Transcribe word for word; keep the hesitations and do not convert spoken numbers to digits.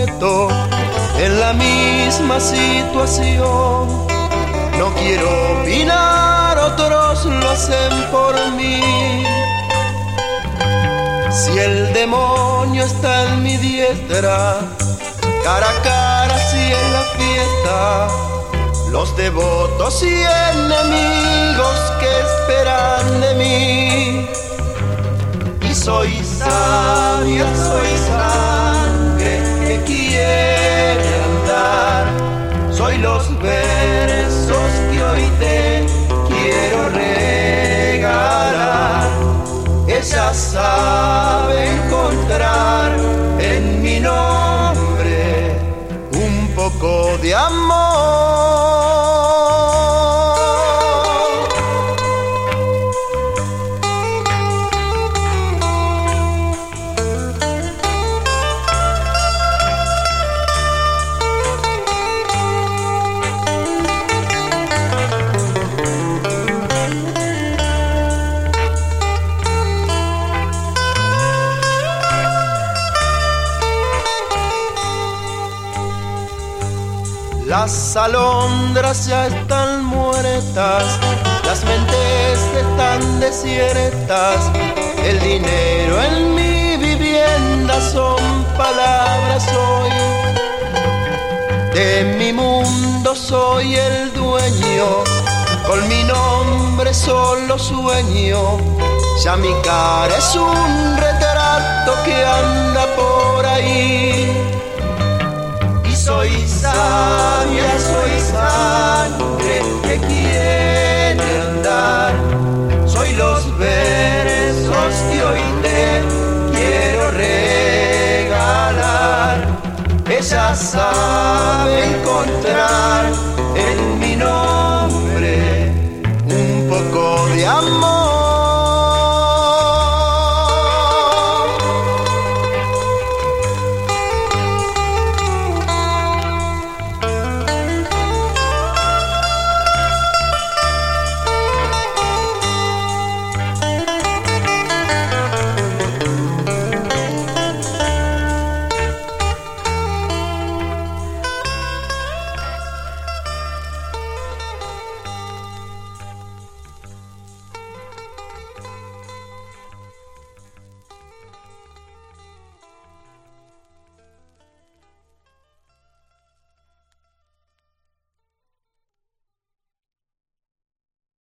meto en la misma situación. No quiero opinar, otros lo hacen por mí. Si el demonio está en mi diestra, cara a cara si en la fiesta, los devotos y enemigos que esperan de mí. Y soy sabia, soy sangre que quiere andar, soy los versos que hoy te quiero regalar. Ella sabe encontrar en mi nombre un poco de amor. Las alondras ya están muertas, las mentes están desiertas, el dinero en mi vivienda son palabras hoy. De mi mundo soy el dueño, con mi nombre solo sueño, ya mi cara es un retrato que anda por ahí. Soy sabia, soy sangre que quiere andar, soy los versos que hoy te quiero regalar. Ella sabe encontrar en mi nombre